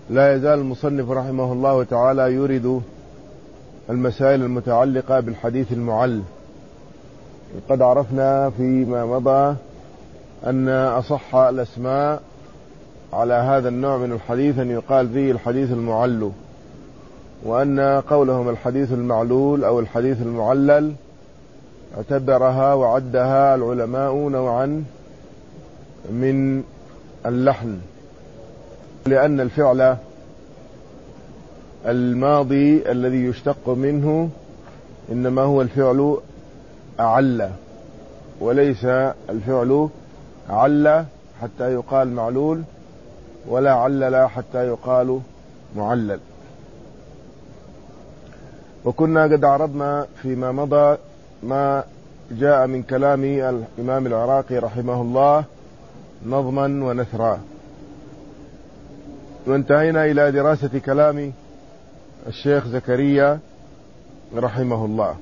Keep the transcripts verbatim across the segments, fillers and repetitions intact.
لا يزال المصنف رحمه الله تعالى يورد المسائل المتعلقة بالحديث المعل. قد عرفنا فيما مضى أن أصح الأسماء على هذا النوع من الحديث أن يقال فيه الحديث المعل، وأن قولهم الحديث المعلول أو الحديث المعلل اعتبرها وعدها العلماء نوعا من اللحن، لأن الفعل الماضي الذي يشتق منه إنما هو الفعل أعل، وليس الفعل عل حتى يقال معلول، ولا علل حتى يقال معلل. وكنا قد عرضنا فيما مضى ما جاء من كلام الإمام العراقي رحمه الله نظما ونثرا، وانتهينا إلى دراسة كلام الشيخ زكريا رحمه الله،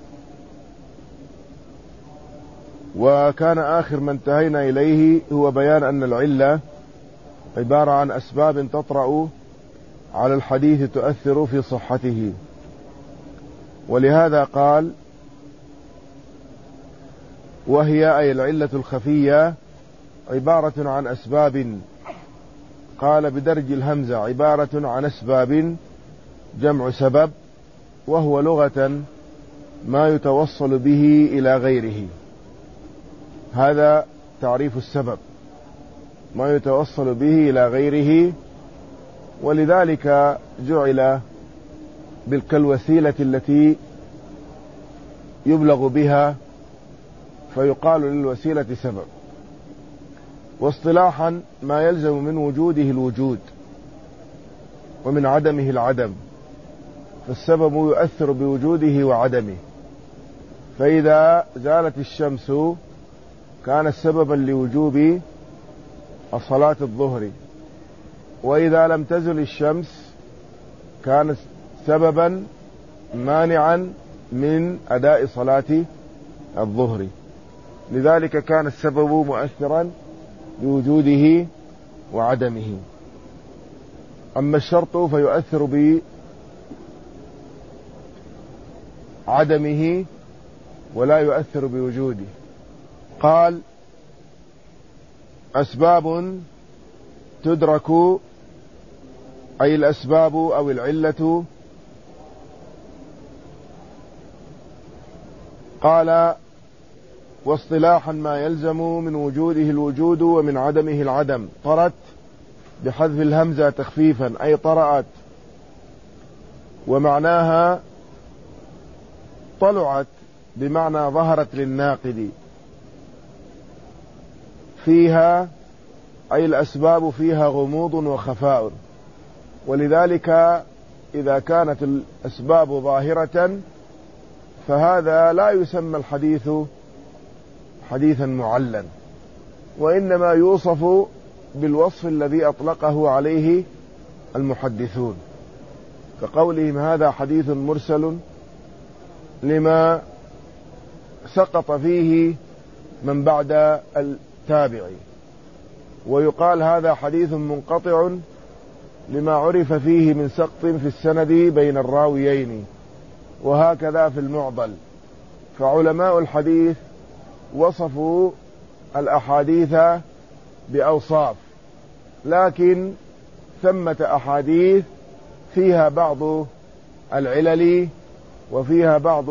وكان آخر ما انتهينا إليه هو بيان أن العلة عبارة عن أسباب تطرأ على الحديث تؤثر في صحته، ولهذا قال: وهي أي العلة الخفية عبارة عن أسباب. قال بدرج الهمزة عبارة عن أسباب جمع سبب، وهو لغة ما يتوصل به إلى غيره. هذا تعريف السبب، ما يتوصل به إلى غيره، ولذلك جعل كالوسيلة التي يبلغ بها، فيقال للوسيلة سبب. واصطلاحا ما يلزم من وجوده الوجود ومن عدمه العدم، فالسبب يؤثر بوجوده وعدمه. فإذا زالت الشمس كان سببا لوجوب صلاة الظهر، وإذا لم تزل الشمس كانت سببا مانعا من أداء صلاة الظهر. لذلك كان السبب مؤثرا بوجوده وعدمه. أما الشرط فيؤثر بعدمه ولا يؤثر بوجوده. قال: أسباب تدرك، أي الأسباب أو العلة. قال: واصطلاحا ما يلزم من وجوده الوجود ومن عدمه العدم. طرت بحذف الهمزة تخفيفا، أي طرأت، ومعناها طلعت بمعنى ظهرت للناقد. فيها أي الأسباب فيها غموض وخفاء، ولذلك إذا كانت الأسباب ظاهرة فهذا لا يسمى الحديث حديثا معلا، وإنما يوصف بالوصف الذي أطلقه عليه المحدثون، كقولهم هذا حديث مرسل لما سقط فيه من بعد التابع، ويقال هذا حديث منقطع لما عرف فيه من سقط في السند بين الراويين، وهكذا في المعضل. فعلماء الحديث وصفوا الأحاديث بأوصاف، لكن ثمة أحاديث فيها بعض العلل وفيها بعض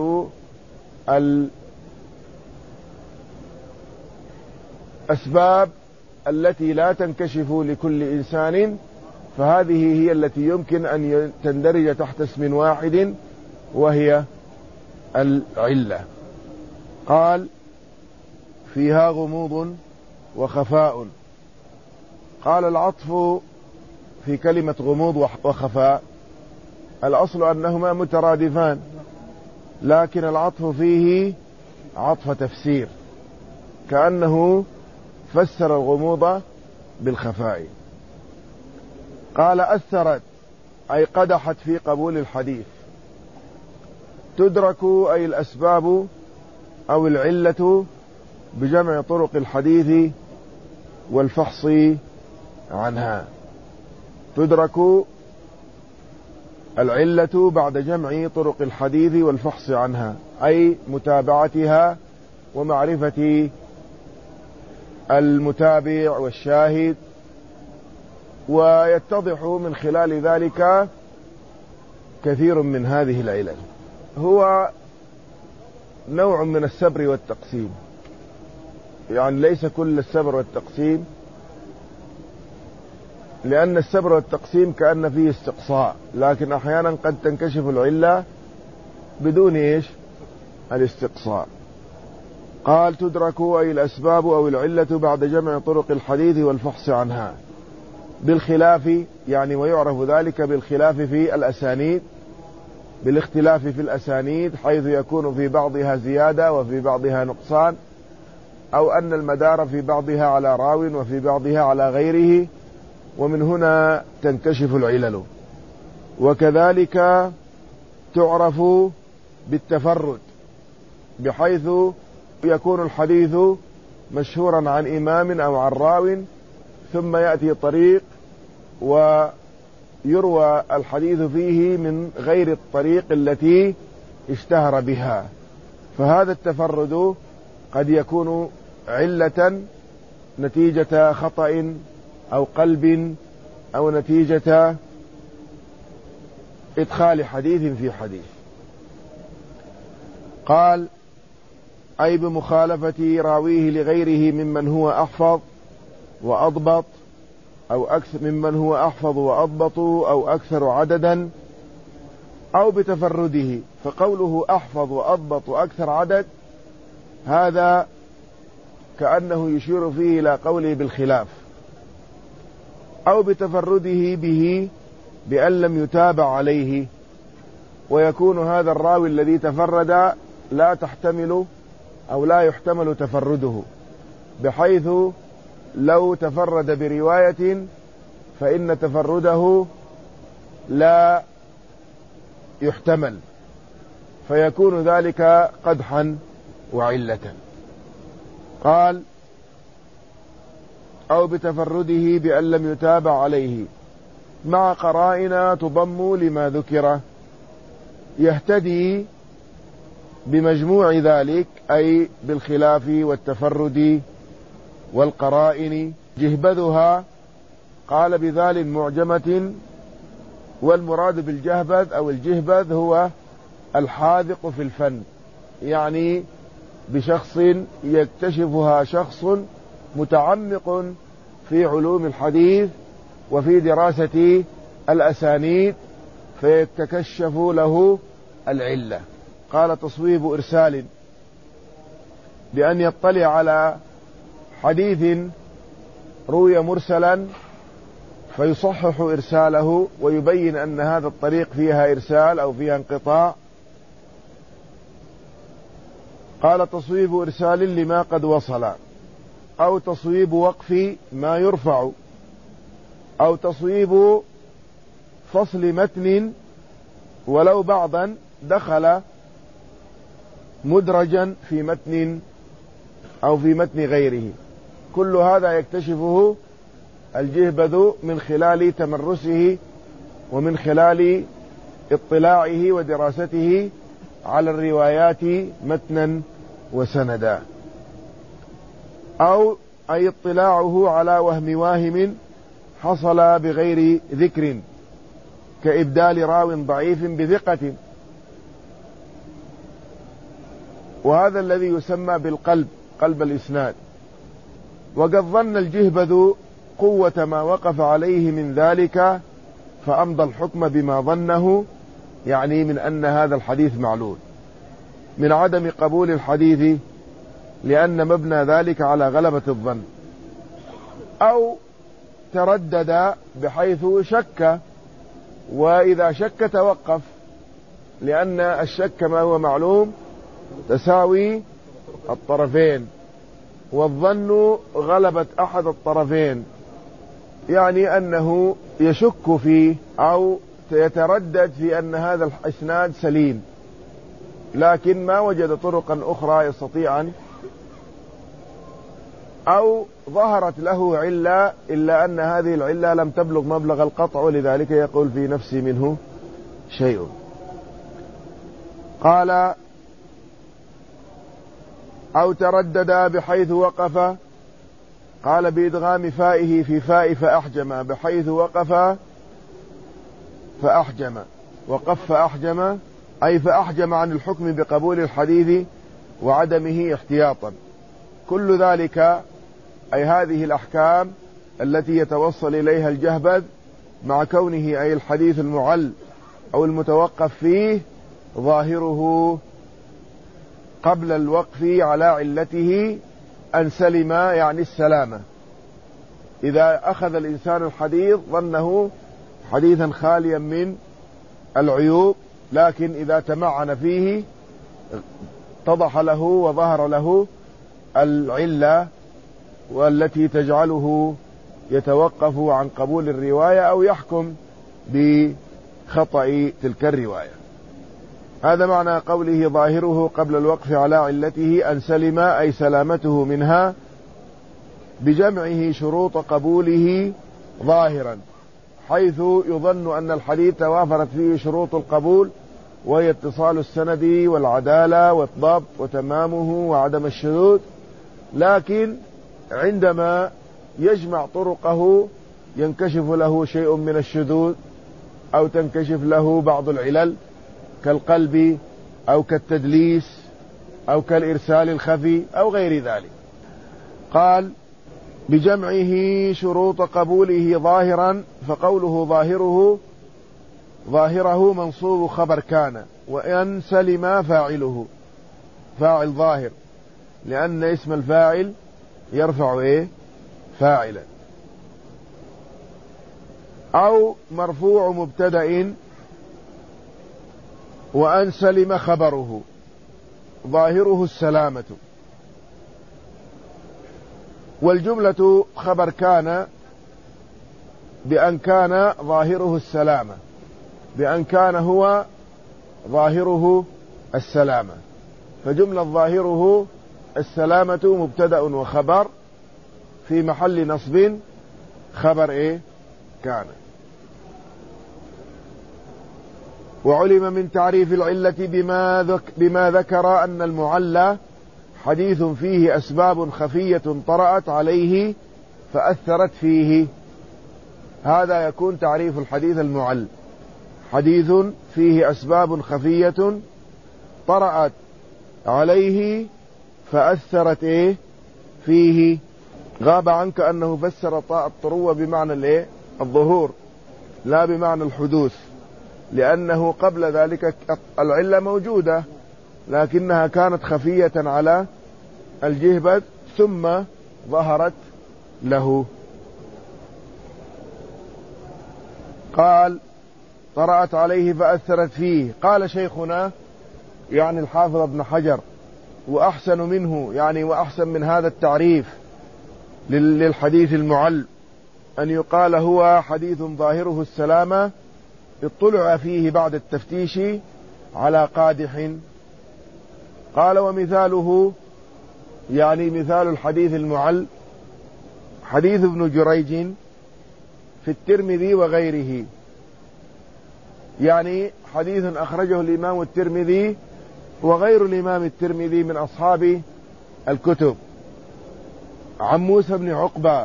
الأسباب التي لا تنكشف لكل إنسان، فهذه هي التي يمكن أن تندرج تحت اسم واحد وهي العلة. قال: فيها غموض وخفاء. قال: العطف في كلمة غموض وخفاء الأصل أنهما مترادفان، لكن العطف فيه عطف تفسير، كأنه فسر الغموض بالخفاء. قال: أثرت أي قدحت في قبول الحديث. تدرك أي الأسباب أو العلة بجمع طرق الحديث والفحص عنها. تدرك العلة بعد جمع طرق الحديث والفحص عنها، أي متابعتها ومعرفة المتابع والشاهد، ويتضح من خلال ذلك كثير من هذه العلل. هو نوع من السبر والتقسيم، يعني ليس كل السبر والتقسيم، لأن السبر والتقسيم كأن فيه استقصاء، لكن أحيانا قد تنكشف العلة بدون إيش الاستقصاء. قال تدرك أي الأسباب أو العلة بعد جمع طرق الحديث والفحص عنها بالخلاف، يعني ويعرف ذلك بالخلاف في الأسانيد، بالاختلاف في الأسانيد، حيث يكون في بعضها زيادة وفي بعضها نقصان، أو أن المدار في بعضها على راو وفي بعضها على غيره، ومن هنا تنكشف العلل. وكذلك تعرف بالتفرد، بحيث يكون الحديث مشهورا عن إمام أو عن راو، ثم يأتي طريق ويروى الحديث فيه من غير الطريق التي اشتهر بها، فهذا التفرد قد يكون علة نتيجة خطأ أو قلب أو نتيجة إدخال حديث في حديث. قال أي بمخالفة راويه لغيره ممن هو أحفظ وأضبط أو أكثر ممن هو أحفظ وأضبط أو أكثر عددا، أو بتفرده، فقوله أحفظ وأضبط وأكثر عدد هذا كأنه يشير فيه إلى قوله بالخلاف، أو بتفرده به بأن لم يتابع عليه، ويكون هذا الراوي الذي تفرد لا تحتمل أو لا يحتمل تفرده، بحيث لو تفرد برواية فإن تفرده لا يحتمل، فيكون ذلك قدحا وعلة. قال أو بتفرده بأن لم يتابع عليه مع قرائن تضم لما ذكر، يهتدي بمجموع ذلك، أي بالخلاف والتفرد والقرائن. جهبذها قال بذال معجمة، والمراد بالجهبذ أو الجهبذ هو الحاذق في الفن، يعني بشخص يكتشفها شخص متعمق في علوم الحديث وفي دراسة الأسانيد، فيتكشف له العلة. قال تصويب إرسال بأن يطلع على حديث روي مرسلا فيصحح إرساله ويبين أن هذا الطريق فيها إرسال أو فيها انقطاع. قال تصويب إرسال لما قد وصل، أو تصويب وقف ما يرفع، أو تصويب فصل متن ولو بعضا دخل مدرجا في متن أو في متن غيره. كل هذا يكتشفه الجهبذ من خلال تمرسه ومن خلال اطلاعه ودراسته على الروايات متنا وسندا، أو أي اطلاعه على وهم واهم حصل بغير ذكر، كإبدال راو ضعيف بثقة، وهذا الذي يسمى بالقلب، قلب الإسناد. وقد ظن الجهبذ قوة ما وقف عليه من ذلك فأمضى الحكم بما ظنه، يعني من أن هذا الحديث معلول، من عدم قبول الحديث لأن مبنى ذلك على غلبة الظن، أو تردد بحيث شك، وإذا شك توقف، لأن الشك ما هو معلوم تساوي الطرفين، والظن غلبة أحد الطرفين، يعني أنه يشك فيه أو يتردد في أن هذا الإسناد سليم، لكن ما وجد طرقا أخرى يستطيع أن، أو ظهرت له علة إلا أن هذه العلة لم تبلغ مبلغ القطع، ولذلك يقول في نفسي منه شيء. قال أو تردد بحيث وقف، قال بإدغام فائه في فاء فأحجم، بحيث وقف فأحجم، وقف فأحجم أي فأحجم عن الحكم بقبول الحديث وعدمه احتياطا. كل ذلك أي هذه الأحكام التي يتوصل إليها الجهبذ مع كونه أي الحديث المعل أو المتوقف فيه ظاهره قبل الوقف على علته أن سلم، يعني السلامة. إذا أخذ الإنسان الحديث ظنه حديثا خاليا من العيوب، لكن إذا تمعن فيه اتضح له وظهر له العلة والتي تجعله يتوقف عن قبول الرواية أو يحكم بخطأ تلك الرواية. هذا معنى قوله ظاهره قبل الوقف على علته أن سلم أي سلامته منها، بجمعه شروط قبوله ظاهرا، حيث يظن أن الحديث توافرت فيه شروط القبول، وهي اتصال السند والعدالة والضبط وتمامه وعدم الشذوذ، لكن عندما يجمع طرقه ينكشف له شيء من الشذوذ أو تنكشف له بعض العلل كالقلب أو كالتدليس أو كالإرسال الخفي أو غير ذلك. قال بجمعه شروط قبوله ظاهرا، فقوله ظاهره ظاهره منصوب خبر كان، وأن سلم فاعله فاعل ظاهر، لأن اسم الفاعل يرفع إيه فاعلا. أو مرفوع مبتدأ وأن سلم خبره ظاهره السلامة، والجملة خبر كان بأن كان ظاهره السلامة، بأن كان هو ظاهره السلامة، فجملة ظاهره السلامة مبتدأ وخبر في محل نصب خبر إيه كان. وعلم من تعريف العلة بما, ذك بما ذكر أن المعلى حديث فيه أسباب خفية طرأت عليه فأثرت فيه. هذا يكون تعريف الحديث المعل: حديث فيه أسباب خفية طرأت عليه فأثرت إيه فيه. غاب عنك أنه فسر طاء الطروة بمعنى الإيه الظهور لا بمعنى الحدوث، لأنه قبل ذلك العلة موجودة لكنها كانت خفية على الجهبذ ثم ظهرت له. قال طرأت عليه فأثرت فيه. قال شيخنا يعني الحافظ ابن حجر: وأحسن منه، يعني وأحسن من هذا التعريف للحديث المعل، أن يقال هو حديث ظاهره السلامة اطلع فيه بعد التفتيش على قادح. قال ومثاله، يعني مثال الحديث المعل، حديث ابن جريج في الترمذي وغيره، يعني حديث أخرجه الإمام الترمذي وغير الإمام الترمذي من أصحاب الكتب، عن موسى بن عقبة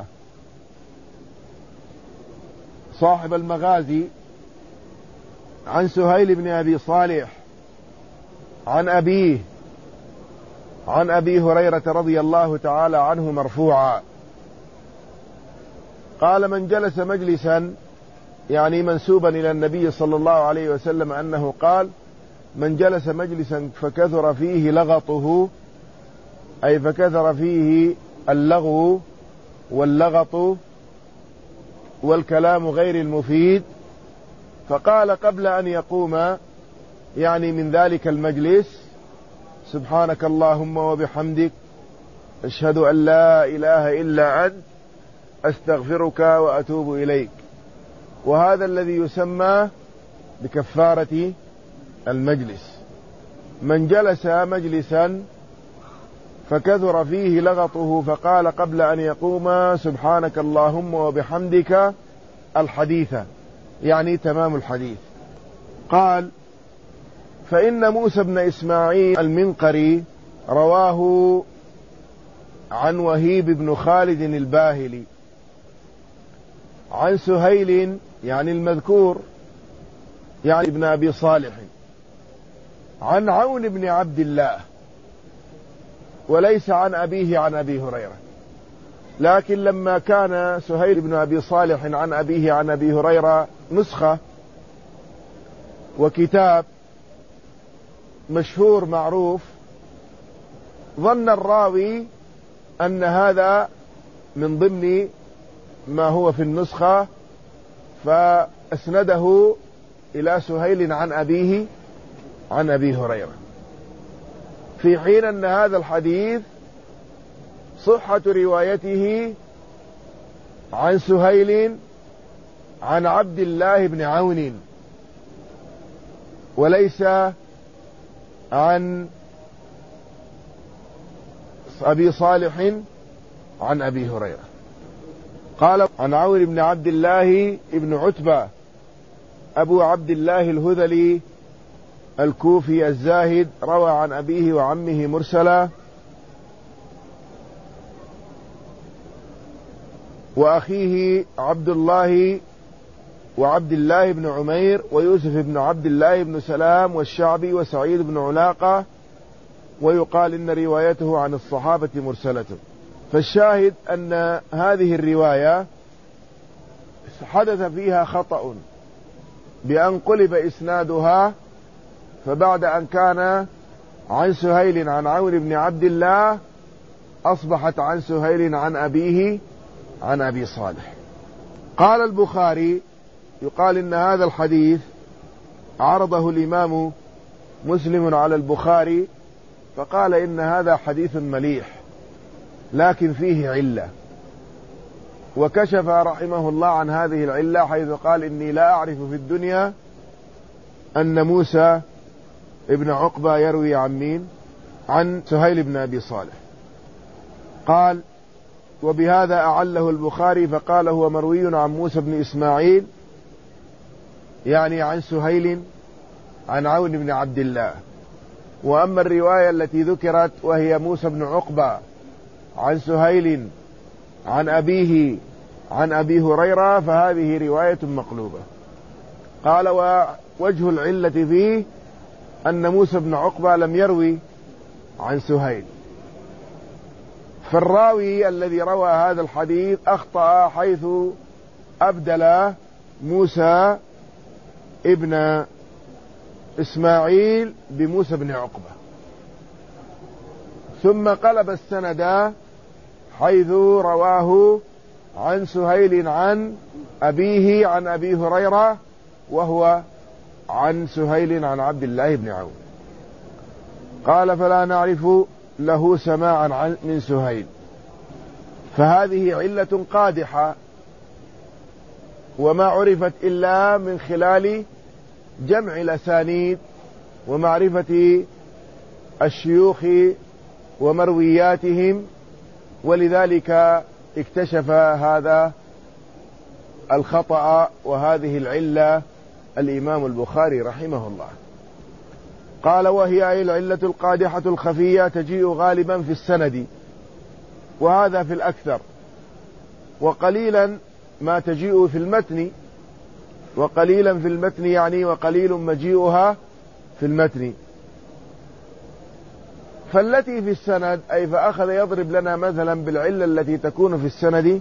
صاحب المغازي، عن سهيل بن أبي صالح، عن أبيه، عن أبي هريرة رضي الله تعالى عنه مرفوعا. قال من جلس مجلسا، يعني منسوبا إلى النبي صلى الله عليه وسلم أنه قال: من جلس مجلسا فكثر فيه لغطه، أي فكثر فيه اللغو واللغط والكلام غير المفيد، فقال قبل أن يقوم يعني من ذلك المجلس: سبحانك اللهم وبحمدك، أشهد أن لا إله إلا أنت، أستغفرك وأتوب إليك. وهذا الذي يسمى بكفارة المجلس. من جلس مجلسا فكثر فيه لغطه فقال قبل أن يقوم: سبحانك اللهم وبحمدك، الحديث يعني تمام الحديث. قال: فإن موسى بن إسماعيل المنقري رواه عن وهيب بن خالد الباهلي عن سهيل يعني المذكور يعني ابن أبي صالح عن عون بن عبد الله، وليس عن أبيه عن أبي هريرة. لكن لما كان سهيل بن أبي صالح عن أبيه عن أبي هريرة نسخة وكتاب مشهور معروف، ظن الراوي أن هذا من ضمن ما هو في النسخة، فأسنده إلى سهيل عن أبيه عن أبي هريرة، في حين أن هذا الحديث صحة روايته عن سهيل عن عبد الله بن عون، وليس عن أبي صالح عن أبي هريرة. قال: عن عون بن عبد الله بن عتبة أبو عبد الله الهذلي الكوفي الزاهد، روى عن أبيه وعمه مرسلا، وأخيه عبد الله وعبد الله بن عمير ويوسف بن عبد الله بن سلام والشعبي وسعيد بن علاقة، ويقال إن روايته عن الصحابة مرسلة. فالشاهد أن هذه الرواية حدث فيها خطأ بأن قلب إسنادها، فبعد أن كان عن سهيل عن عون بن عبد الله أصبحت عن سهيل عن أبيه عن أبي صالح. قال البخاري: يقال إن هذا الحديث عرضه الإمام مسلم على البخاري فقال إن هذا حديث مليح لكن فيه علة، وكشف رحمه الله عن هذه العلة حيث قال: إني لا أعرف في الدنيا أن موسى ابن عقبة يروي عن مين؟ عن سهيل بن أبي صالح. قال: وبهذا أعله البخاري فقال: هو مروي عن موسى بن إسماعيل يعني عن سهيل عن عون بن عبد الله. وأما الرواية التي ذكرت وهي موسى بن عقبة عن سهيل عن أبيه عن أبي هريرة فهذه رواية مقلوبة. قال: ووجه العلة فيه أن موسى بن عقبة لم يروي عن سهيل، فالراوي الذي روى هذا الحديث أخطأ حيث أبدل موسى ابن إسماعيل بموسى بن عقبة، ثم قلب السند حيث رواه عن سهيل عن أبيه عن أبي هريرة وهو عن سهيل عن عبد الله بن عون. قال: فلا نعرف له سماعا من سهيل، فهذه علة قادحة وما عرفت إلا من خلال جمع الأسانيد ومعرفة الشيوخ ومروياتهم، ولذلك اكتشف هذا الخطأ وهذه العلة الإمام البخاري رحمه الله. قال: وهي أي العلة القادحة الخفية تجيء غالبا في السند، وهذا في الأكثر، وقليلا ما تجيء في المتن، وقليلا في المتن يعني وقليل مجيئها في المتن. فالتي في السند أي فأخذ يضرب لنا مثلا بالعلة التي تكون في السند،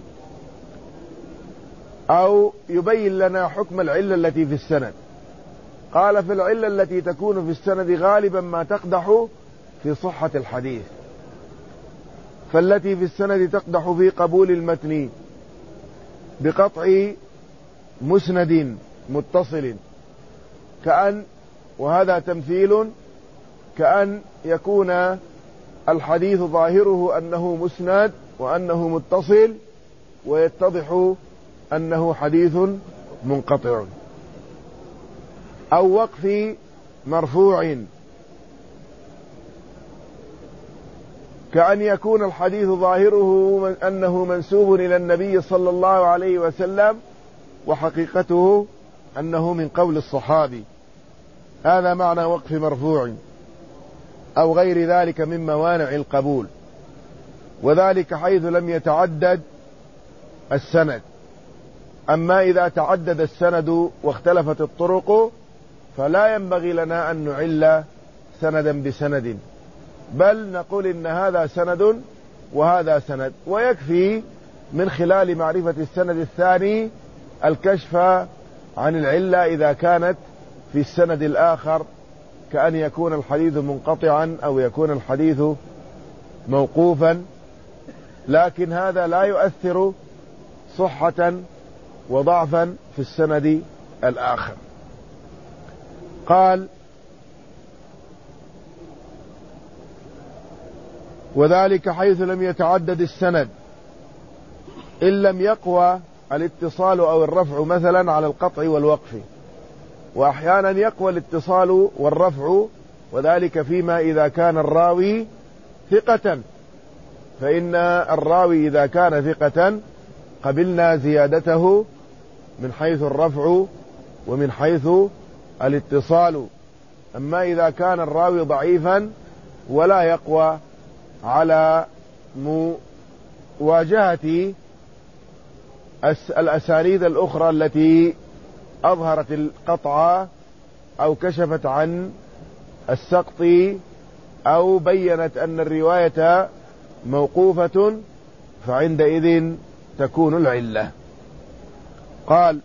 أو يبين لنا حكم العلة التي في السند. قال: في العلة التي تكون في السند غالبا ما تقدح في صحة الحديث، فالتي في السند تقدح في قبول المتن بقطع مسند متصل، كأن، وهذا تمثيل، كأن يكون الحديث ظاهره أنه مسند وأنه متصل ويتضح أنه حديث منقطع، أو وقف مرفوع، كأن يكون الحديث ظاهره أنه منسوب إلى النبي صلى الله عليه وسلم وحقيقته أنه من قول الصحابي، هذا معنى وقف مرفوع أو غير ذلك من موانع القبول، وذلك حيث لم يتعدد السند. أما إذا تعدد السند واختلفت الطرق فلا ينبغي لنا أن نعل سندا بسند، بل نقول إن هذا سند وهذا سند، ويكفي من خلال معرفة السند الثاني الكشف عن العلة إذا كانت في السند الآخر، كأن يكون الحديث منقطعا أو يكون الحديث موقوفا، لكن هذا لا يؤثر صحة وضعفا في السند الآخر. قال: وذلك حيث لم يتعدد السند إن لم يقوى الاتصال أو الرفع مثلا على القطع والوقف. وأحيانا يقوى الاتصال والرفع، وذلك فيما إذا كان الراوي ثقة، فإن الراوي إذا كان ثقة قبلنا زيادته من حيث الرفع ومن حيث الاتصال. أما إذا كان الراوي ضعيفا ولا يقوى على مواجهة الأسانيد الأخرى التي أظهرت القطع أو كشفت عن السقط أو بيّنت أن الرواية موقوفة، فعندئذ تكون العلة. قال: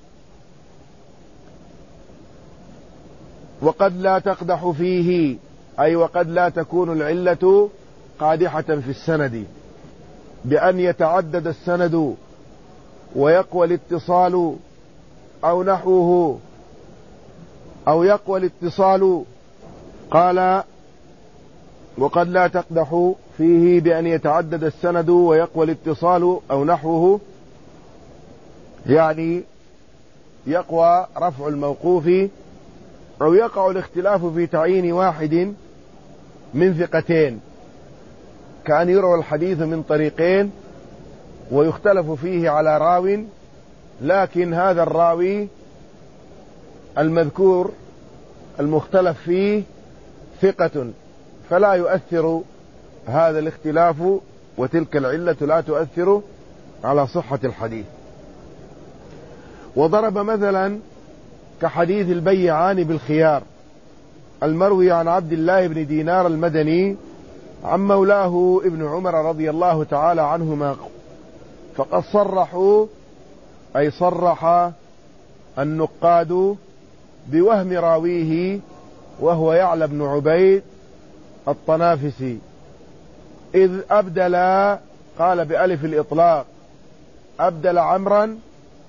وقد لا تقدح فيه، أي وقد لا تكون العلة قادحة في السند بأن يتعدد السند ويقوى الاتصال أو نحوه، أو يقوى الاتصال. قال: وقد لا تقدح فيه بأن يتعدد السند ويقوى الاتصال أو نحوه، يعني يقوى رفع الموقوف أو يقع الاختلاف في تعيين واحد من ثقتين، كأن يروى الحديث من طريقين ويختلف فيه على راو، لكن هذا الراوي المذكور المختلف فيه ثقة، فلا يؤثر هذا الاختلاف وتلك العلة لا تؤثر على صحة الحديث. وضرب مثلا كحديث البيعان بالخيار المروي عن عبد الله بن دينار المدني عن مولاه ابن عمر رضي الله تعالى عنهما، فقد صرحوا، أي صرح النقاد بوهم راويه وهو يعلى بن عبيد الطنافسي، إذ أبدل، قال بألف الإطلاق، أبدل عمرا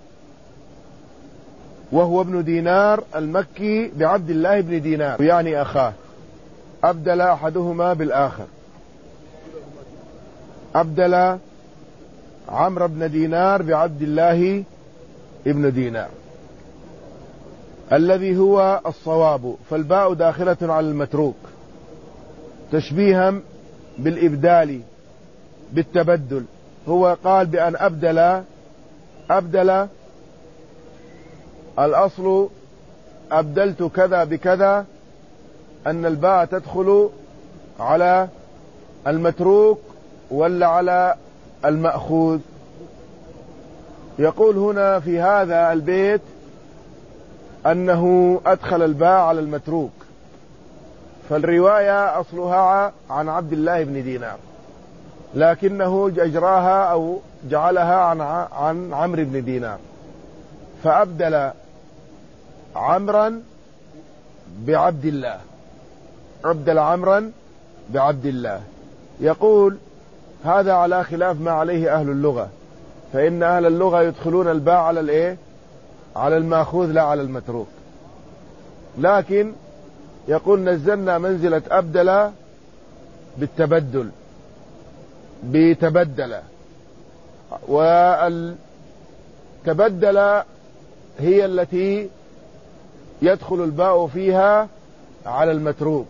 وهو ابن دينار المكي بعبد الله بن دينار، يعني أخاه، أبدل أحدهما بالآخر، أبدل عمرو بن دينار بعبد الله ابن دينار، الذي هو الصواب، فالباء داخلة على المتروك تشبيها بالإبدال بالتبدل. هو قال بأن أبدل، أبدل الأصل أبدلت كذا بكذا، أن الباء تدخل على المتروك ولا على المأخوذ. يقول هنا في هذا البيت أنه أدخل الباء على المتروك، فالرواية أصلها عن عبد الله بن دينار، لكنه أجراها أو جعلها عن عن عمرو بن دينار، فأبدل عمرا بعبد الله، أبدل عمرا بعبد الله. يقول هذا على خلاف ما عليه أهل اللغة، فإن أهل اللغة يدخلون الباء على الإيه؟ على المأخوذ لا على المتروك، لكن يقول نزلنا منزلة أبدل بالتبدل، بتبدل، والتبدل هي التي يدخل الباء فيها على المتروك.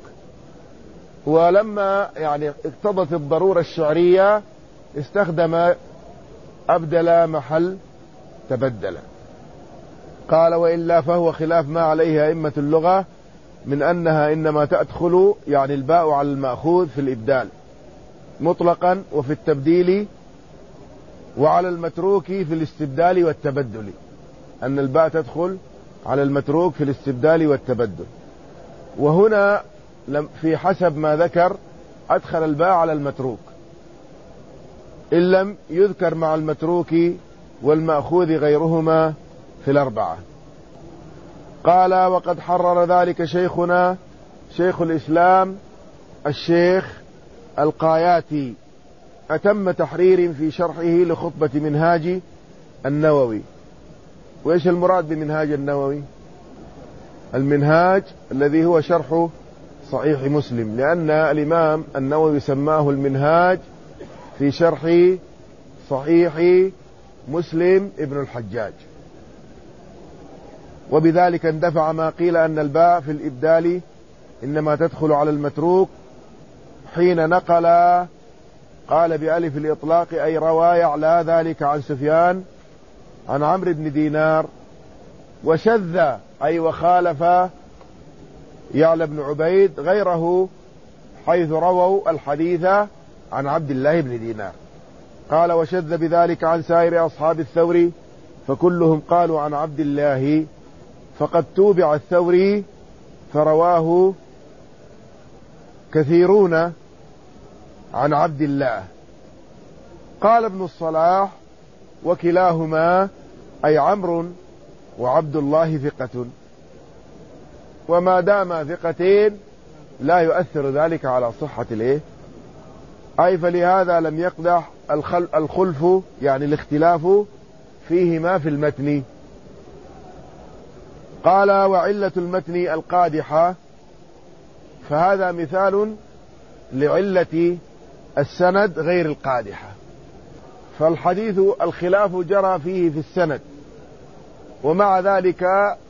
ولما يعني اقتضت الضرورة الشعرية استخدم أبدل محل تبدل. قال وإلا فهو خلاف ما عليه أئمة اللغة من أنها إنما تدخل يعني الباء على المأخوذ في الإبدال مطلقا وفي التبديل وعلى المتروك في الاستبدال والتبدل، أن الباء تدخل على المتروك في الاستبدال والتبدل. وهنا في حسب ما ذكر أدخل الباء على المتروك إن لم يذكر مع المتروك والمأخوذ غيرهما في الأربعة. قال وقد حرر ذلك شيخنا شيخ الإسلام الشيخ القاياتي أتم تحرير في شرحه لخطبة منهاج النووي. وإيش المراد بمنهاج النووي؟ المنهاج الذي هو شرح صحيح مسلم، لأن الإمام النووي سماه المنهاج في شرح صحيح مسلم ابن الحجاج، وبذلك اندفع ما قيل أن الباء في الإبدال إنما تدخل على المتروك حين نقل قال بألف الإطلاق أي روى يعلى ذلك عن سفيان عن عمرو بن دينار، وشذ أي وخالف يعلى بن عبيد غيره حيث رووا الحديث عن عبد الله بن دينار. قال وشذ بذلك عن سائر أصحاب الثوري فكلهم قالوا عن عبد الله، فقد توبع الثوري فرواه كثيرون عن عبد الله. قال ابن الصلاح وكلاهما أي عمرو وعبد الله ثقة، وما دام ثقتين لا يؤثر ذلك على صحة الايه أي فلهذا لم يقدح الخلف يعني الاختلاف فيهما في المتن. قال وعلة المتن القادحة، فهذا مثال لعلة السند غير القادحة. فالحديث الخلاف جرى فيه في السند ومع ذلك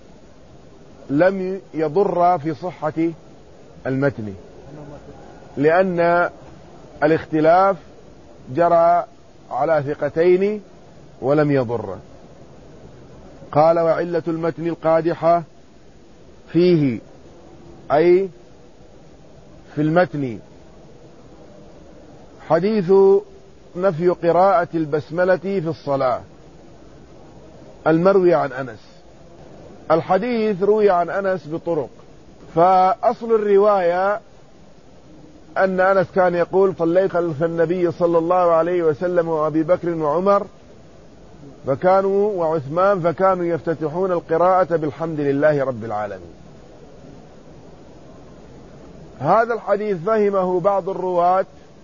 لم يضر في صحة المتن، لأن الاختلاف جرى على ثقتين ولم يضر. قال وعلة المتن القادحة فيه أي في المتن حديث نفي قراءة البسملة في الصلاة المروي عن أنس. الحديث روي عن أنس بطرق، فأصل الرواية أن أنس كان يقول صليت خلف النبي صلى الله عليه وسلم وأبي بكر وعمر فكانوا وعثمان فكانوا يفتتحون القراءة بالحمد لله رب العالمين. هذا الحديث فهمه بعض الرواة،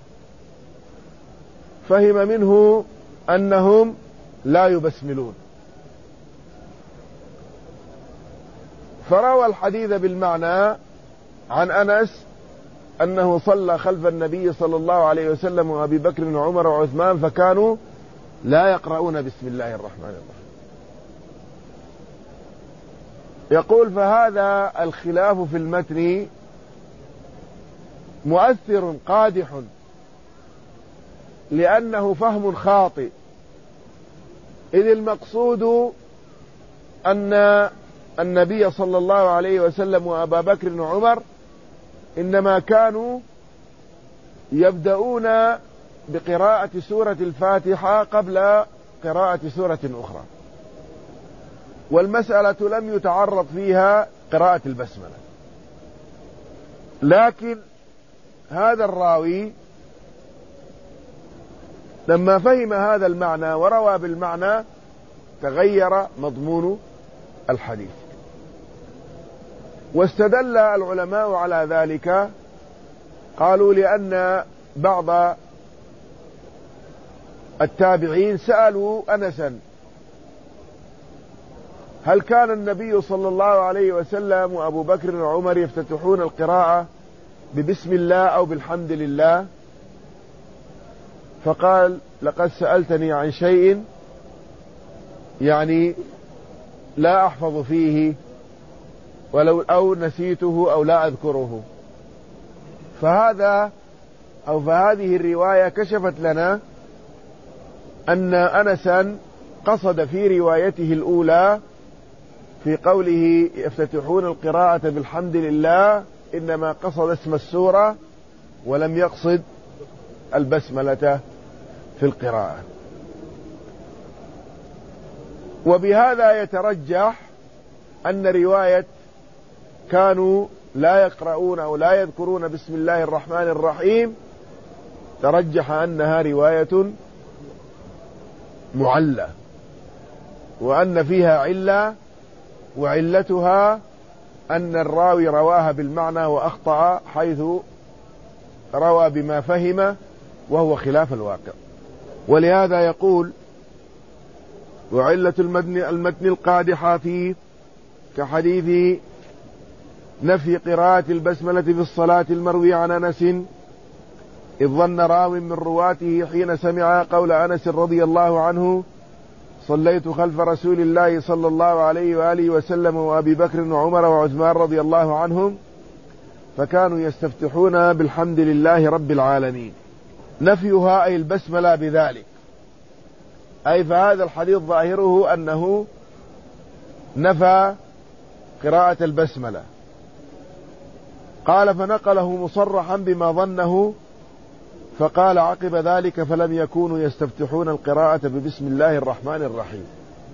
فهم منه أنهم لا يبسملون، فروى الحديث بالمعنى عن أنس أنه صلى خلف النبي صلى الله عليه وسلم وأبي بكر وعمر وعثمان فكانوا لا يقرؤون بسم الله الرحمن الرحيم. يقول فهذا الخلاف في المتن مؤثر قادح، لأنه فهم خاطئ، إذ المقصود أن النبي صلى الله عليه وسلم وأبا بكر وعمر إنما كانوا يبدأون بقراءة سورة الفاتحة قبل قراءة سورة أخرى، والمسألة لم يتعرض فيها قراءة البسملة. لكن هذا الراوي لما فهم هذا المعنى وروى بالمعنى تغير مضمون الحديث. واستدل العلماء على ذلك، قالوا لأن بعض التابعين سألوا أنسا هل كان النبي صلى الله عليه وسلم وأبو بكر وعمر يفتتحون القراءة ببسم الله أو بالحمد لله؟ فقال لقد سألتني عن شيء يعني لا أحفظ فيه ولو أو نسيته أو لا أذكره. فهذا أو فهذه الرواية كشفت لنا أن أنسا قصد في روايته الأولى في قوله يفتتحون القراءة بالحمد لله إنما قصد اسم السورة ولم يقصد البسملة في القراءة. وبهذا يترجح أن رواية كانوا لا يقرؤون أو لا يذكرون بسم الله الرحمن الرحيم ترجح أنها رواية معلة، وأن فيها علة، وعلتها أن الراوي رواها بالمعنى وأخطأ حيث روى بما فهم وهو خلاف الواقع. ولهذا يقول وعلة المتن المتن القادحة فيه كحديث نفي قراءة البسملة في الصلاة المروي عن أنس، إذ ظن راو من رواته حين سمع قول أنس رضي الله عنه صليت خلف رسول الله صلى الله عليه وآله وسلم وأبي بكر وعمر وعثمان رضي الله عنهم فكانوا يستفتحون بالحمد لله رب العالمين. نفيها أي البسملة بذلك، أي فهذا الحديث ظاهره أنه نفى قراءة البسملة. قال فنقله مصرحا بما ظنه، فقال عقب ذلك فلم يكونوا يستفتحون القراءة ببسم الله الرحمن الرحيم.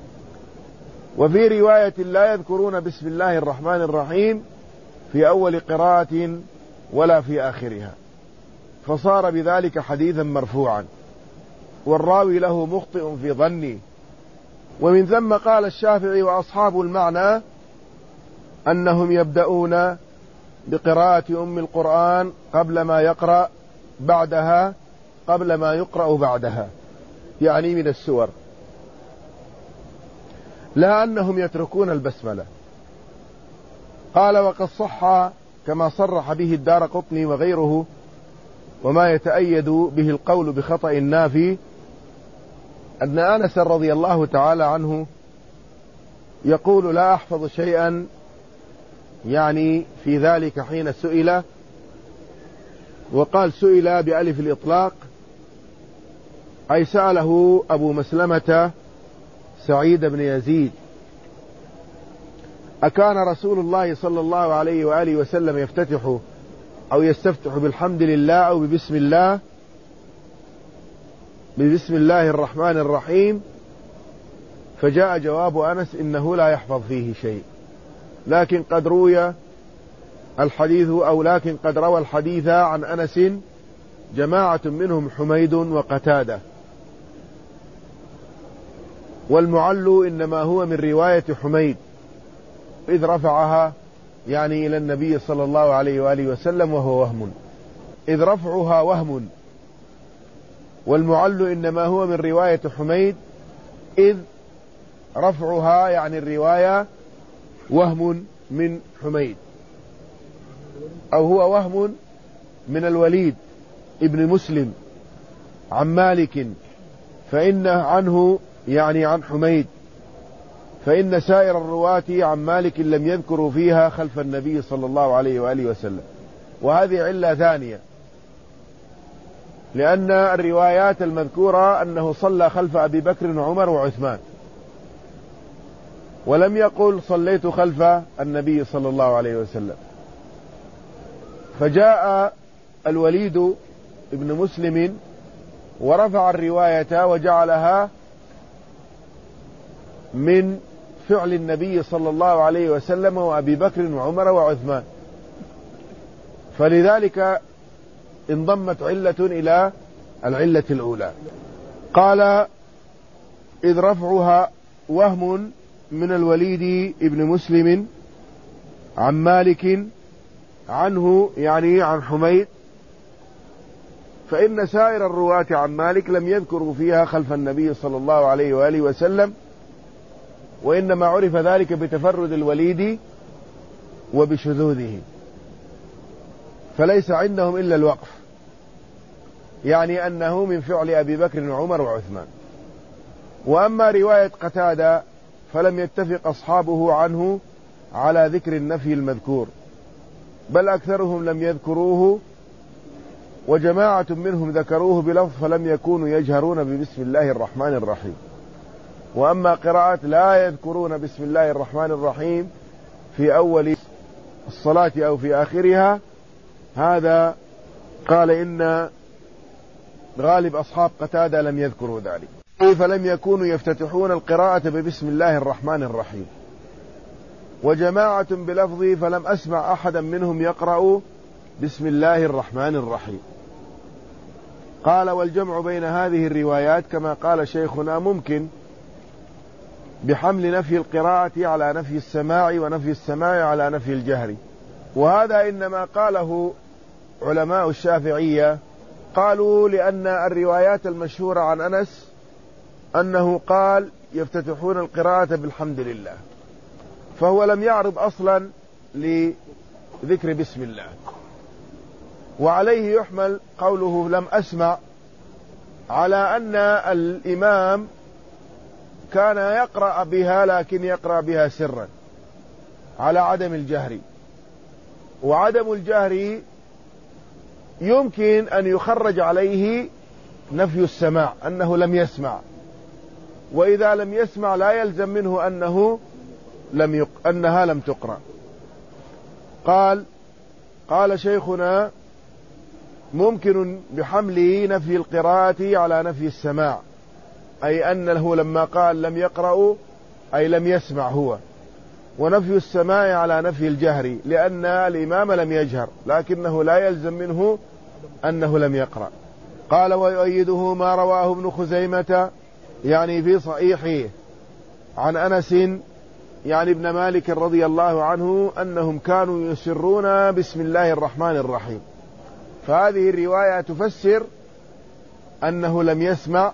وفي رواية لا يذكرون بسم الله الرحمن الرحيم في أول قراءة ولا في آخرها، فصار بذلك حديثا مرفوعا، والراوي له مخطئ في ظني. ومن ثم قال الشافعي وأصحاب المعنى أنهم يبدأون بقراءة أم القرآن قبل ما يقرأ بعدها قبل ما يقرأ بعدها، يعني من السور، لا أنهم يتركون البسملة. قال وقد صح كما صرح به الدارقطني وغيره، وما يتأيد به القول بخطأ النافي، أن أنس رضي الله تعالى عنه يقول لا أحفظ شيئا، يعني في ذلك حين سئل، وقال سئل بألف الإطلاق، أي سأله أبو مسلمة سعيد بن يزيد أكان رسول الله صلى الله عليه وآله وسلم يفتتح أو يستفتح بالحمد لله أو ببسم الله ببسم الله الرحمن الرحيم؟ فجاء جواب أنس إنه لا يحفظ فيه شيء، لكن قد روي الحديث أو لكن قد روى الحديث عن أنس جماعة منهم حميد وقتادة، والمعل إنما هو من رواية حميد إذ رفعها يعني إلى النبي صلى الله عليه وآله وسلم وهو وهم، إذ رفعها وهم، والمعل إنما هو من رواية حميد إذ رفعها يعني الرواية وهم من حميد، أو هو وهم من الوليد ابن مسلم عن مالك، فإن عنه يعني عن حميد، فإن سائر الرواة عن مالك لم يذكروا فيها خلف النبي صلى الله عليه وآله وسلم. وهذه علة ثانية، لأن الروايات المذكورة أنه صلى خلف أبي بكر وعمر وعثمان، ولم يقل صليت خلف النبي صلى الله عليه وسلم. فجاء الوليد ابن مسلم ورفع الرواية وجعلها من فعل النبي صلى الله عليه وسلم وأبي بكر وعمر وعثمان، فلذلك انضمت علة إلى العلة الأولى. قال إذ رفعها وهم من الوليد ابن مسلم عن مالك عنه يعني عن حميد، فإن سائر الرواة عن مالك لم يذكروا فيها خلف النبي صلى الله عليه وآله وسلم، وإنما عرف ذلك بتفرد الوليد وبشذوذه، فليس عندهم إلا الوقف، يعني أنه من فعل أبي بكر وعمر وعثمان. وأما رواية قتادة فلم يتفق أصحابه عنه على ذكر النفي المذكور، بل أكثرهم لم يذكروه، وجماعة منهم ذكروه بلفظ فلم يكونوا يجهرون ببسم الله الرحمن الرحيم. وأما قراءة لا يذكرون بسم الله الرحمن الرحيم في أول الصلاة أو في آخرها، هذا قال إن غالب أصحاب قتادة لم يذكروا ذلك، فلم يكونوا يفتتحون القراءة ببسم الله الرحمن الرحيم. وجماعة بلفظه فلم أسمع أحدا منهم يقرأ بسم الله الرحمن الرحيم. قال والجمع بين هذه الروايات كما قال شيخنا ممكن بحمل نفي القراءة على نفي السماع ونفي السماع على نفي الجهر. وهذا إنما قاله علماء الشافعية، قالوا لأن الروايات المشهورة عن أنس أنه قال يفتتحون القراءة بالحمد لله، فهو لم يعرض أصلا لذكر بسم الله، وعليه يحمل قوله لم أسمع على أن الإمام كان يقرأ بها لكن يقرأ بها سرا على عدم الجهر. وعدم الجهر يمكن أن يخرج عليه نفي السماع أنه لم يسمع، وإذا لم يسمع لا يلزم منه أنه لم يق... أنها لم تقرأ. قال قال شيخنا ممكن بحمله نفي القراءة على نفي السماع، أي أنه لما قال لم يقرأ أي لم يسمع هو، ونفي السماع على نفي الجهر لأن الإمام لم يجهر لكنه لا يلزم منه أنه لم يقرأ. قال ويؤيده ما رواه ابن خزيمة يعني في صحيحه عن أنس يعني ابن مالك رضي الله عنه أنهم كانوا يسرون بسم الله الرحمن الرحيم، فهذه الرواية تفسر أنه لم يسمع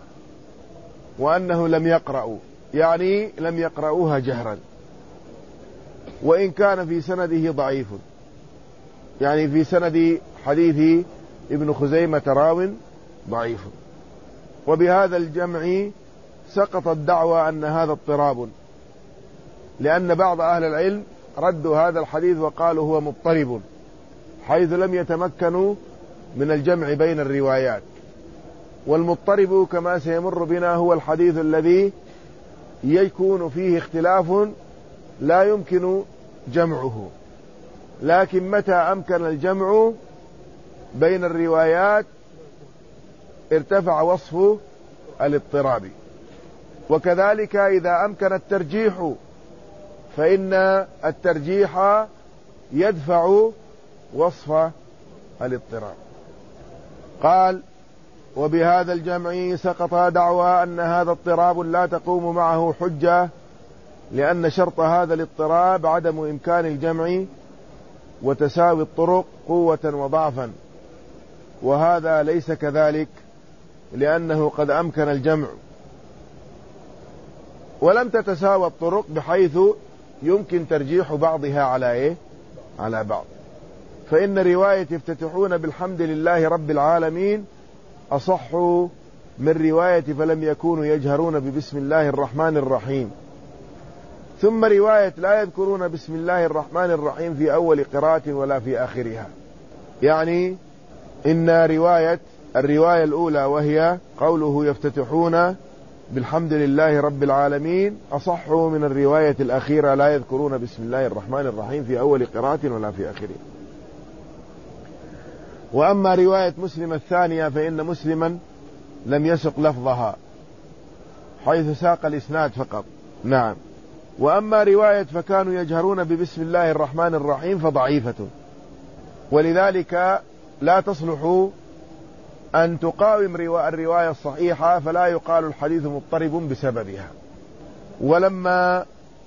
وأنه لم يقرأ، يعني لم يقرأوها جهرا، وإن كان في سنده ضعيف، يعني في سند حديث ابن خزيمة راو ضعيف. وبهذا الجمع سقط الدعوى أن هذا اضطراب، لأن بعض أهل العلم ردوا هذا الحديث وقالوا هو مضطرب حيث لم يتمكنوا من الجمع بين الروايات. والمضطرب كما سيمر بنا هو الحديث الذي يكون فيه اختلاف لا يمكن جمعه، لكن متى أمكن الجمع بين الروايات ارتفع وصف الاضطراب. وكذلك إذا أمكن الترجيح فإن الترجيح يدفع وصف الاضطراب. قال وبهذا الجمع سقط دعوى أن هذا اضطراب لا تقوم معه حجة، لأن شرط هذا الاضطراب عدم إمكان الجمع وتساوي الطرق قوة وضعفا، وهذا ليس كذلك لأنه قد أمكن الجمع ولم تتساوى الطرق بحيث يمكن ترجيح بعضها على إيه؟ على بعض. فإن رواية يفتتحون بالحمد لله رب العالمين أصح من رواية فلم يكونوا يجهرون ببسم الله الرحمن الرحيم. ثم رواية لا يذكرون بسم الله الرحمن الرحيم في أول قراءة ولا في آخرها، يعني إن رواية الرواية الأولى وهي قوله يفتتحون بالحمد لله رب العالمين أصح من الرواية الأخيرة لا يذكرون بسم الله الرحمن الرحيم في أول قراءة ولا في آخرها. وأما رواية مسلم الثانية فإن مسلما لم يسق لفظها حيث ساق الإسناد فقط. نعم. وأما رواية فكانوا يجهرون ببسم الله الرحمن الرحيم فضعيفة، ولذلك لا تصلح أن تقاوم الرواية الصحيحة، فلا يقال الحديث مضطرب بسببها. ولما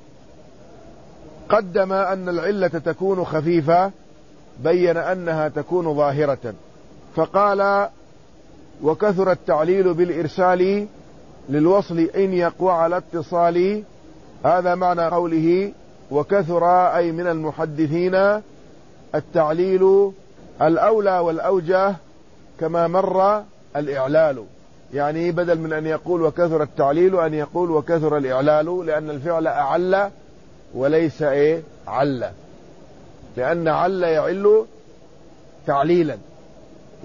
قدم أن العلة تكون خفيفة بين أنها تكون ظاهرة، فقال وكثر التعليل بالإرسال للوصل إن يقوى على اتصال. هذا معنى قوله وكثر أي من المحدثين التعليل الأولى والأوجه كما مر الإعلال، يعني بدل من أن يقول وكثر التعليل أن يقول وكثر الإعلال، لأن الفعل أعل وليس إيه عل، لأن عل يعل تعليلا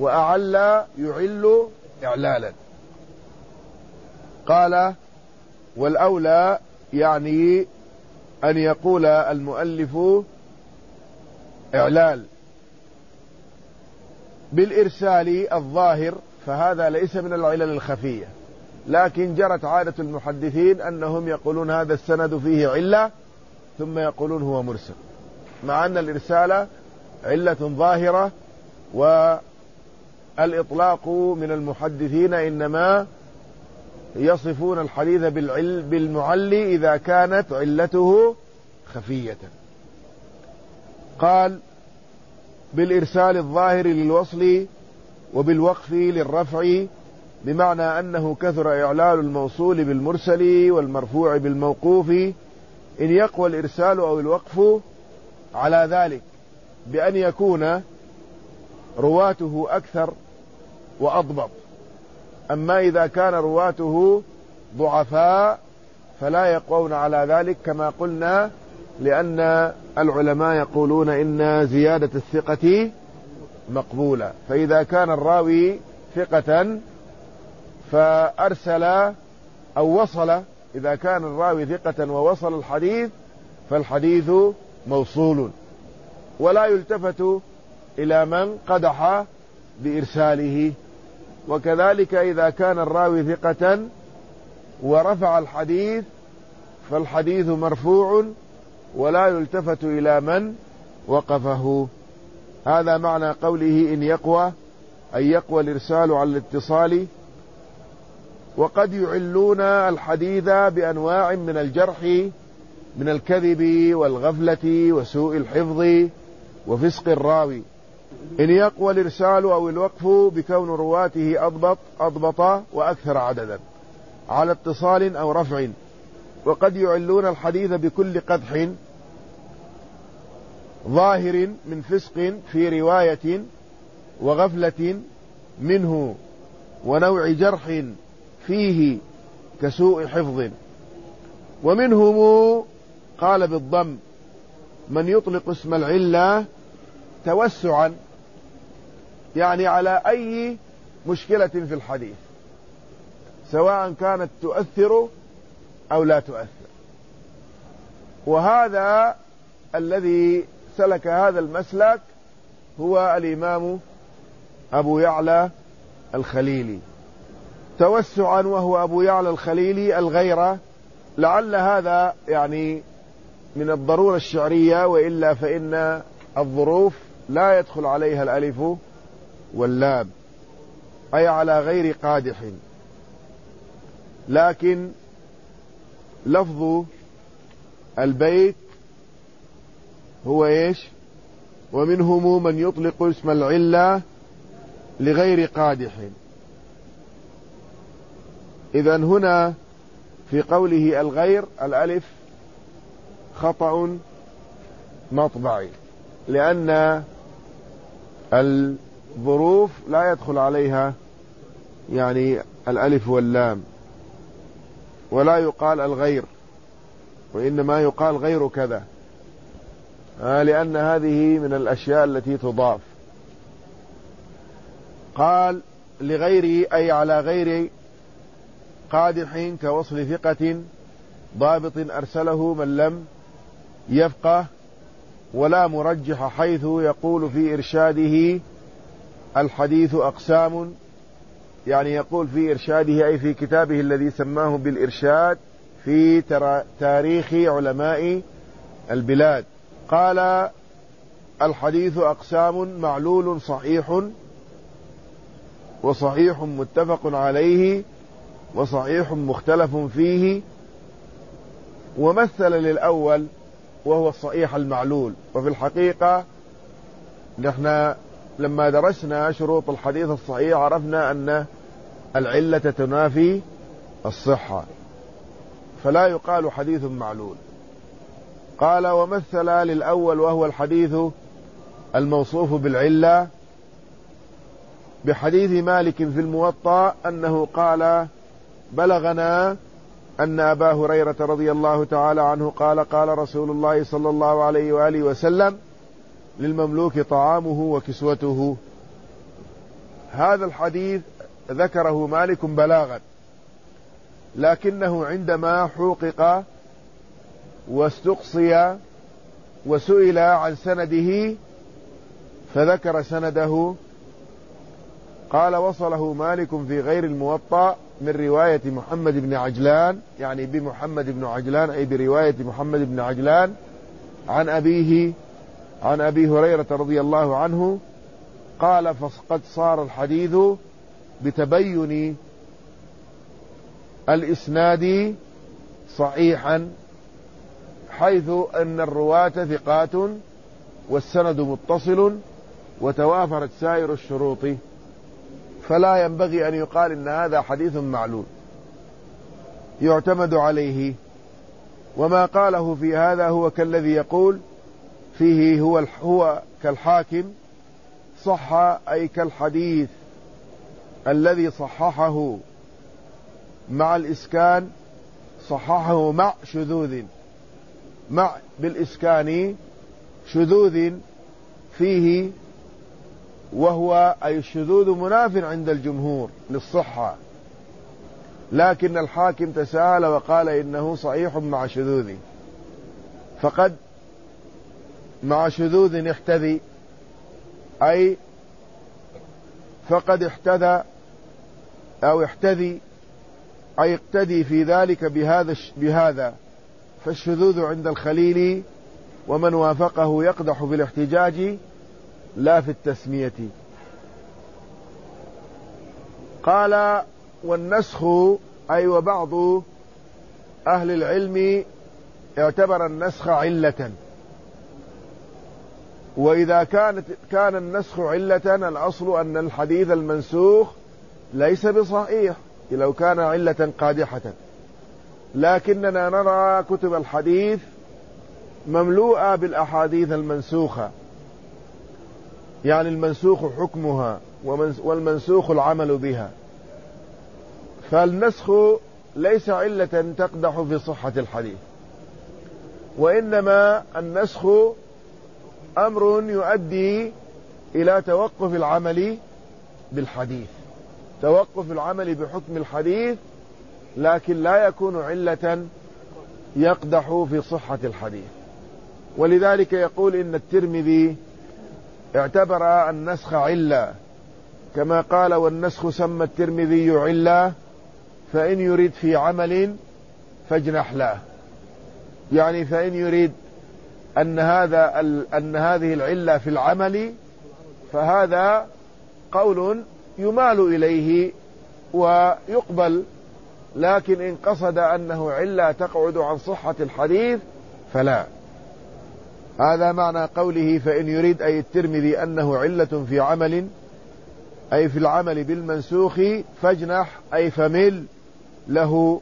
وأعل يعل إعلالا. قال والأولى يعني أن يقول المؤلف إعلال بالإرسال الظاهر، فهذا ليس من العلل الخفية، لكن جرت عادة المحدثين أنهم يقولون هذا السند فيه علة ثم يقولون هو مرسل، مع أن الإرسال علة ظاهرة، والإطلاق من المحدثين إنما يصفون الحديث بالعل بالمعلي إذا كانت علته خفية. قال بالإرسال الظاهر للوصل وبالوقف للرفع، بمعنى أنه كثر إعلال الموصول بالمرسل والمرفوع بالموقوف، إن يقوى الإرسال أو الوقف على ذلك بأن يكون رواته أكثر وأضبط. أما إذا كان رواته ضعفاء فلا يقوون على ذلك كما قلنا، لأن العلماء يقولون إن زيادة الثقة مقبولة، فإذا كان الراوي ثقة فأرسل أو وصل، إذا كان الراوي ثقة ووصل الحديث فالحديث موصول، ولا يلتفت إلى من قدح بإرساله. وكذلك إذا كان الراوي ثقة ورفع الحديث فالحديث مرفوع ولا يلتفت إلى من وقفه. هذا معنى قوله إن يقوى، أن يقوى الإرسال على الاتصال. وقد يعلون الحديث بأنواع من الجرح، من الكذب والغفلة وسوء الحفظ وفسق الراوي. إن يقوى الإرسال أو الوقف بكون رواته أضبط أضبط وأكثر عددا على اتصال أو رفع. وقد يعلون الحديث بكل قدح ظاهر من فسق في رواية وغفلة منه ونوع جرح فيه كسوء حفظ. ومنهم قال بالضم من يطلق اسم العلة توسعا، يعني على أي مشكلة في الحديث سواء كانت تؤثر أو لا تؤثر. وهذا الذي سلك هذا المسلك هو الإمام أبو يعلى الخليلي توسعا، وهو أبو يعلى الخليلي الغيرة. لعل هذا يعني من الضرورة الشعرية، وإلا فإن الظروف لا يدخل عليها الألف واللام، أي على غير قادح. لكن لفظ البيت هو إيش؟ ومنهم من يطلق اسم العلة لغير قادح. إذن هنا في قوله الغير الألف خطأ مطبعي، لأن الظروف لا يدخل عليها يعني الألف واللام، ولا يقال الغير، وإنما يقال غير كذا، آه لأن هذه من الأشياء التي تضاف. قال لغير أي على غير قادح كوصل ثقة ضابط أرسله من لم يفقه، ولا مرجح حيث يقول في إرشاده الحديث أقسام، يعني يقول في إرشاده أي في كتابه الذي سماه بالإرشاد في تاريخ علماء البلاد. قال الحديث أقسام معلول صحيح وصحيح متفق عليه وصحيح مختلف فيه، ومثل للأول وهو الصحيح المعلول. وفي الحقيقة نحن لما درسنا شروط الحديث الصحيح عرفنا أن العلة تنافي الصحة، فلا يقال حديث معلول. قال ومثل للأول وهو الحديث الموصوف بالعلة بحديث مالك في الموطأ أنه قال بلغنا أن أبا هريرة رضي الله تعالى عنه قال قال رسول الله صلى الله عليه وآله وسلم للمملوك طعامه وكسوته. هذا الحديث ذكره مالك بلاغا، لكنه عندما حوقق واستقصي وسئل عن سنده فذكر سنده قال وصله مالك في غير الموطأ من رواية محمد بن عجلان، يعني بمحمد بن عجلان أي برواية محمد بن عجلان عن أبيه عن أبي هريرة رضي الله عنه قال فقد صار الحديث بتبين الإسناد صحيحا حيث أن الرواة ثقات والسند متصل وتوافرت سائر الشروط، فلا ينبغي أن يقال إن هذا حديث معلول يعتمد عليه. وما قاله في هذا هو كالذي يقول فيه هو, هو كالحاكم صح أي كالحديث الذي صححه مع الإسكان صححه مع شذوذ، مع بالإسكان شذوذ فيه، وهو أي الشذوذ مناف عند الجمهور للصحة، لكن الحاكم تساهل وقال إنه صحيح مع شذوذ، فقد مع شذوذ احتذي أي فقد احتذى أو احتذي أي اقتدي في ذلك بهذا بهذا فالشذوذ عند الخليل ومن وافقه يقدح في الاحتجاج لا في التسمية. قال والنسخ أي وبعض أهل العلم اعتبر النسخ علة، وإذا كانت كان النسخ علة الأصل أن الحديث المنسوخ ليس بصحيح لو كان علة قادحة، لكننا نرى كتب الحديث مملوءة بالأحاديث المنسوخة، يعني المنسوخ حكمها والمنسوخ العمل بها، فالنسخ ليس علة تقدح في صحة الحديث، وإنما النسخ أمر يؤدي إلى توقف العمل بالحديث، توقف العمل بحكم الحديث، لكن لا يكون علة يقدح في صحة الحديث. ولذلك يقول إن الترمذي اعتبر النسخ علة، كما قال والنسخ سمى الترمذي علة فإن يريد في عمل فاجنح له، يعني فإن يريد أن هذا أن هذه العلة في العمل فهذا قول يمال إليه ويقبل، لكن إن قصد أنه علة تقعد عن صحة الحديث فلا. هذا معنى قوله فإن يريد أي الترمذي أنه علة في عمل أي في العمل بالمنسوخ فاجنح أي فمل له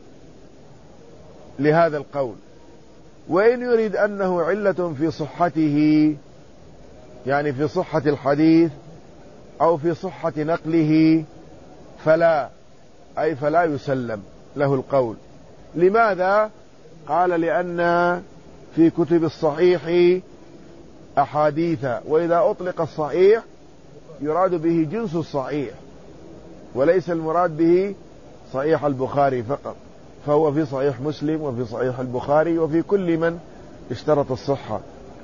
لهذا القول، وإن يريد أنه علة في صحته يعني في صحة الحديث أو في صحة نقله فلا، أي فلا يسلم له القول. لماذا؟ قال لأن في كتب الصحيح أحاديث، وإذا أطلق الصحيح يراد به جنس الصحيح وليس المراد به صحيح البخاري فقط، فهو في صحيح مسلم وفي صحيح البخاري وفي كل من اشترط الصحة،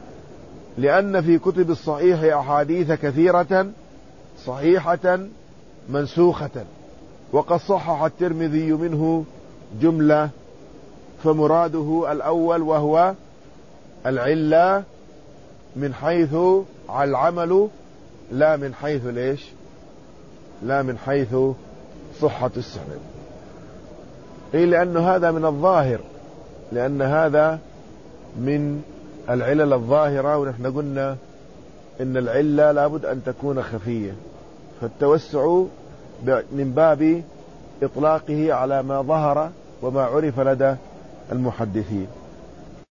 لأن في كتب الصحيح أحاديث كثيرة صحيحة منسوخة، وقد صحح الترمذي منه جملة، فمراده الأول وهو العلة من حيث العمل لا من حيث ليش لا من حيث صحة السند، إيه لأن هذا من الظاهر، لأن هذا من العلل الظاهرة، ونحن قلنا إن العلة لابد أن تكون خفية، فالتوسع من باب إطلاقه على ما ظهر وما عرف لدى المحدثين.